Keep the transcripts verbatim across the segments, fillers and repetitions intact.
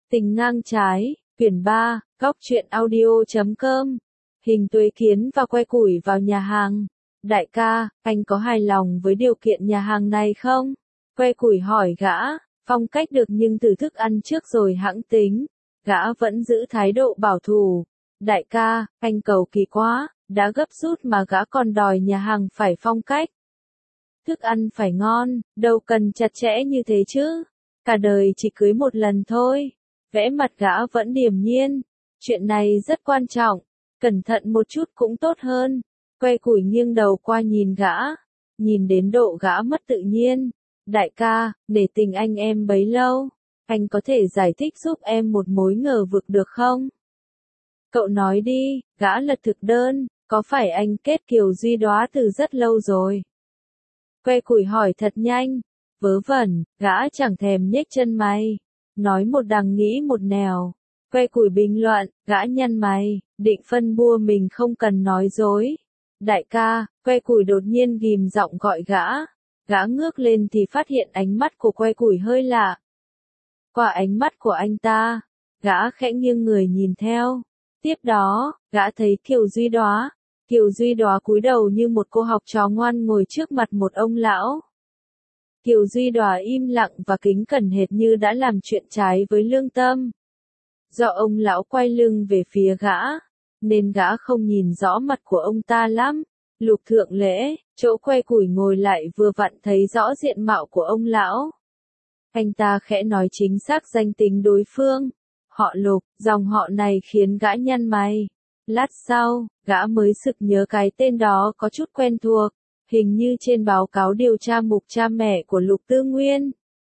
Tình ngang trái, quyển ba, góc truyện audio.com. Hình Tuế Kiến và Que Củi vào nhà hàng. Đại ca, anh có hài lòng với điều kiện nhà hàng này không? Que Củi hỏi gã, phong cách được nhưng từ thức ăn trước rồi hãng tính. Gã vẫn giữ thái độ bảo thủ. Đại ca, anh cầu kỳ quá, đã gấp rút mà gã còn đòi nhà hàng phải phong cách. Thức ăn phải ngon, đâu cần chặt chẽ như thế chứ. Cả đời chỉ cưới một lần thôi. Vẽ mặt gã vẫn điềm nhiên. Chuyện này rất quan trọng. Cẩn thận một chút cũng tốt hơn. Que Củi nghiêng đầu qua nhìn gã. Nhìn đến độ gã mất tự nhiên. Đại ca, để tình anh em bấy lâu. Anh có thể giải thích giúp em một mối ngờ vực được không? Cậu nói đi, gã lật thực đơn. Có phải anh kết Kiều Duy Đóa từ rất lâu rồi? Que Củi hỏi thật nhanh. Vớ vẩn, gã chẳng thèm nhếch chân mày. Nói một đằng nghĩ một nẻo. Que Củi bình luận, gã nhăn mày, định phân bua mình không cần nói dối. Đại ca, Que Củi đột nhiên ghim giọng gọi gã. Gã ngước lên thì phát hiện ánh mắt của Que Củi hơi lạ. Qua ánh mắt của anh ta, gã khẽ nghiêng người nhìn theo. Tiếp đó, gã thấy Kiều Duy Đóa. Kiều Duy Đóa cúi đầu như một cô học trò ngoan ngồi trước mặt một ông lão. Kiều Duy Đóa im lặng và kính cẩn hệt như đã làm chuyện trái với lương tâm. Do ông lão quay lưng về phía gã, nên gã không nhìn rõ mặt của ông ta lắm. Lục Thượng Lễ, chỗ Que Củi ngồi lại vừa vặn thấy rõ diện mạo của ông lão. Anh ta khẽ nói chính xác danh tính đối phương. Họ Lục, dòng họ này khiến gã nhăn mày. Lát sau, gã mới sực nhớ cái tên đó có chút quen thuộc. Hình như trên báo cáo điều tra mục cha mẹ của Lục Tư Nguyên.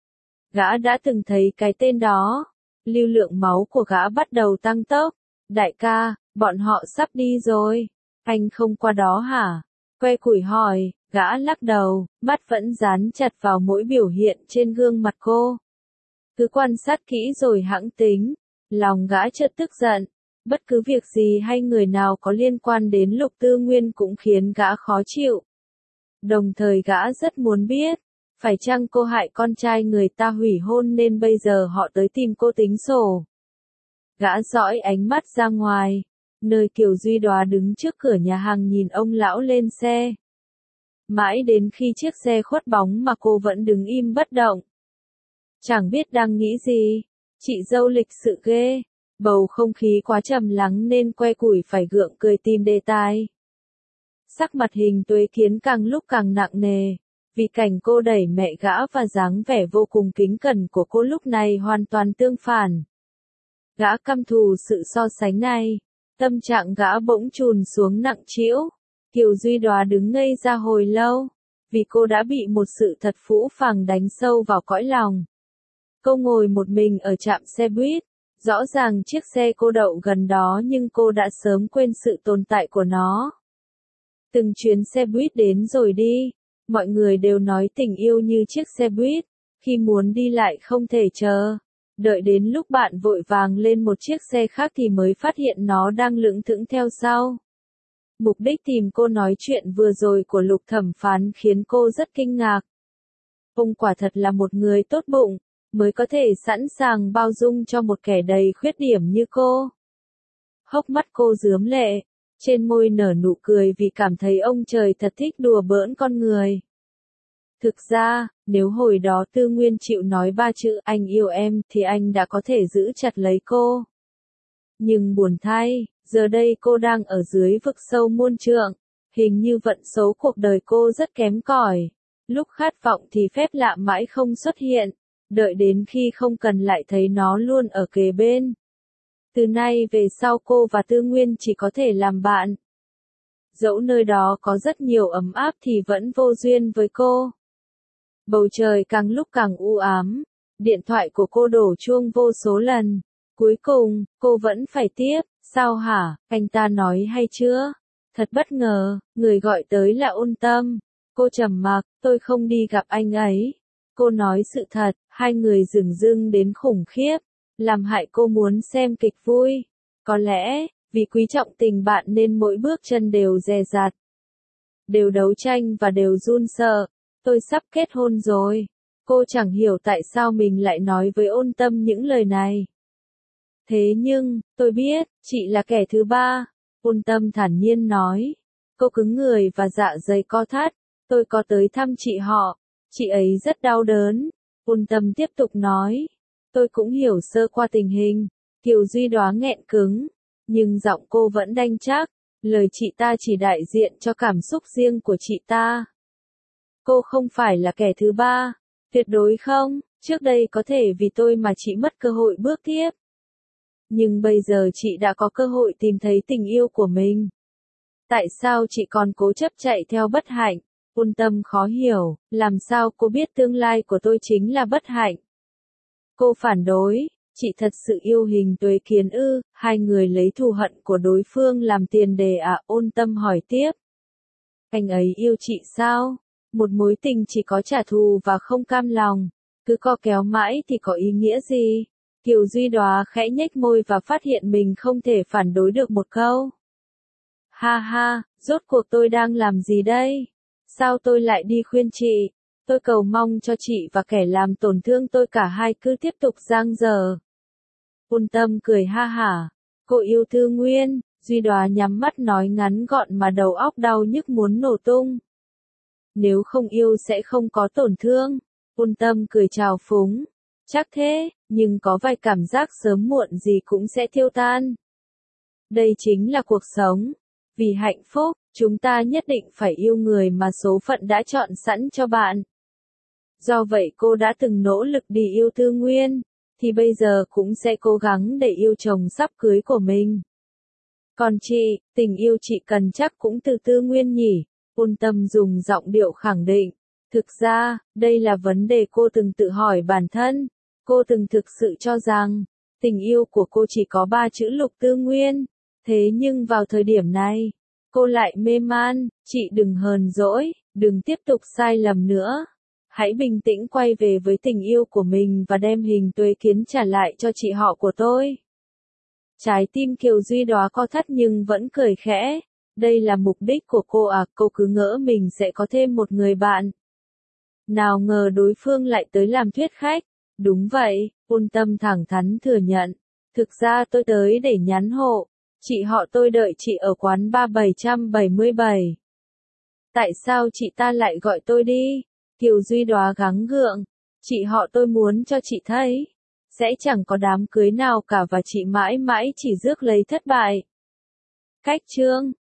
Gã đã từng thấy cái tên đó. Lưu lượng máu của gã bắt đầu tăng tốc. Đại ca, bọn họ sắp đi rồi. Anh không qua đó hả? Que Củi hỏi, gã lắc đầu, mắt vẫn dán chặt vào mỗi biểu hiện trên gương mặt cô. Cứ quan sát kỹ rồi hãng tính. Lòng gã chợt tức giận. Bất cứ việc gì hay người nào có liên quan đến Lục Tư Nguyên cũng khiến gã khó chịu. Đồng thời gã rất muốn biết, phải chăng cô hại con trai người ta hủy hôn nên bây giờ họ tới tìm cô tính sổ. Gã dõi ánh mắt ra ngoài, nơi Kiều Duy Đóa đứng trước cửa nhà hàng nhìn ông lão lên xe. Mãi đến khi chiếc xe khuất bóng mà cô vẫn đứng im bất động. Chẳng biết đang nghĩ gì, chị dâu lịch sự ghê, bầu không khí quá trầm lắng nên Que Củi phải gượng cười tìm đề tài. Sắc mặt Hình Tuế Kiến càng lúc càng nặng nề, vì cảnh cô đẩy mẹ gã và dáng vẻ vô cùng kính cẩn của cô lúc này hoàn toàn tương phản. Gã căm thù sự so sánh này, tâm trạng gã bỗng trùn xuống nặng trĩu. Kiều Duy Đóa đứng ngây ra hồi lâu, vì cô đã bị một sự thật phũ phàng đánh sâu vào cõi lòng. Cô ngồi một mình ở trạm xe buýt, rõ ràng chiếc xe cô đậu gần đó nhưng cô đã sớm quên sự tồn tại của nó. Từng chuyến xe buýt đến rồi đi, mọi người đều nói tình yêu như chiếc xe buýt, khi muốn đi lại không thể chờ. Đợi đến lúc bạn vội vàng lên một chiếc xe khác thì mới phát hiện nó đang lững thững theo sau. Mục đích tìm cô nói chuyện vừa rồi của Lục thẩm phán khiến cô rất kinh ngạc. Ông quả thật là một người tốt bụng, mới có thể sẵn sàng bao dung cho một kẻ đầy khuyết điểm như cô. Hốc mắt cô rướm lệ. Trên môi nở nụ cười vì cảm thấy ông trời thật thích đùa bỡn con người. Thực ra, nếu hồi đó Tư Nguyên chịu nói ba chữ anh yêu em thì anh đã có thể giữ chặt lấy cô. Nhưng buồn thay, giờ đây cô đang ở dưới vực sâu muôn trượng. Hình như vận số cuộc đời cô rất kém cỏi. Lúc khát vọng thì phép lạ mãi không xuất hiện. Đợi đến khi không cần lại thấy nó luôn ở kề bên. Từ nay về sau cô và Tư Nguyên chỉ có thể làm bạn. Dẫu nơi đó có rất nhiều ấm áp thì vẫn vô duyên với cô. Bầu trời càng lúc càng u ám. Điện thoại của cô đổ chuông vô số lần. Cuối cùng, cô vẫn phải tiếp. Sao hả, anh ta nói hay chưa? Thật bất ngờ, người gọi tới là Ôn Tâm. Cô trầm mặc, tôi không đi gặp anh ấy. Cô nói sự thật, hai người dửng dưng đến khủng khiếp. Làm hại cô muốn xem kịch vui. Có lẽ, vì quý trọng tình bạn nên mỗi bước chân đều dè dặt. Đều đấu tranh và đều run sợ. Tôi sắp kết hôn rồi. Cô chẳng hiểu tại sao mình lại nói với Ôn Tâm những lời này. Thế nhưng, tôi biết, chị là kẻ thứ ba. Ôn Tâm thản nhiên nói. Cô cứng người và dạ dày co thắt. Tôi có tới thăm chị họ. Chị ấy rất đau đớn. Ôn Tâm tiếp tục nói. Tôi cũng hiểu sơ qua tình hình. Kiều Duy Đoá nghẹn cứng. Nhưng giọng cô vẫn đanh chắc. Lời chị ta chỉ đại diện cho cảm xúc riêng của chị ta. Cô không phải là kẻ thứ ba. Tuyệt đối không. Trước đây có thể vì tôi mà chị mất cơ hội bước tiếp. Nhưng bây giờ chị đã có cơ hội tìm thấy tình yêu của mình. Tại sao chị còn cố chấp chạy theo bất hạnh? Ôn Tâm khó hiểu, làm sao cô biết tương lai của tôi chính là bất hạnh? Cô phản đối, chị thật sự yêu Hình Tuế Kiến ư? Hai người lấy thù hận của đối phương làm tiền đề à? Ôn Tâm hỏi tiếp. Anh ấy yêu chị sao? Một mối tình chỉ có trả thù và không cam lòng, cứ co kéo mãi thì có ý nghĩa gì? Kiều Duy Đoá khẽ nhếch môi và phát hiện mình không thể phản đối được một câu. Ha ha, rốt cuộc tôi đang làm gì đây? Sao tôi lại đi khuyên chị? Tôi cầu mong cho chị và kẻ làm tổn thương tôi cả hai cứ tiếp tục giang dở. Ôn Tâm cười ha hả. Cô yêu Thư Nguyên. Duy Đoá nhắm mắt nói ngắn gọn mà đầu óc đau nhức muốn nổ tung. Nếu không yêu sẽ không có tổn thương. Ôn Tâm cười trào phúng. Chắc thế, nhưng có vài cảm giác sớm muộn gì cũng sẽ tiêu tan. Đây chính là cuộc sống. Vì hạnh phúc, chúng ta nhất định phải yêu người mà số phận đã chọn sẵn cho bạn. Do vậy cô đã từng nỗ lực đi yêu Thư Nguyên, thì bây giờ cũng sẽ cố gắng để yêu chồng sắp cưới của mình. Còn chị, tình yêu chị cần chắc cũng từ Thư Nguyên nhỉ? Ôn Tâm dùng giọng điệu khẳng định. Thực ra, đây là vấn đề cô từng tự hỏi bản thân. Cô từng thực sự cho rằng, tình yêu của cô chỉ có ba chữ Lục Thư Nguyên. Thế nhưng vào thời điểm này, cô lại mê man. Chị đừng hờn dỗi, đừng tiếp tục sai lầm nữa. Hãy bình tĩnh quay về với tình yêu của mình và đem Hình Tuế Kiến trả lại cho chị họ của tôi. Trái tim Kiều Duy Đoá co thắt nhưng vẫn cười khẽ. Đây là mục đích của cô à? Cô cứ ngỡ mình sẽ có thêm một người bạn. Nào ngờ đối phương lại tới làm thuyết khách. Đúng vậy, Ôn Tâm thẳng thắn thừa nhận. Thực ra tôi tới để nhắn hộ. Chị họ tôi đợi chị ở quán ba bảy bảy bảy. Tại sao chị ta lại gọi tôi đi? Kiều Duy Đoá gắng gượng. Chị họ tôi muốn cho chị thấy. Sẽ chẳng có đám cưới nào cả và chị mãi mãi chỉ rước lấy thất bại. Cách chương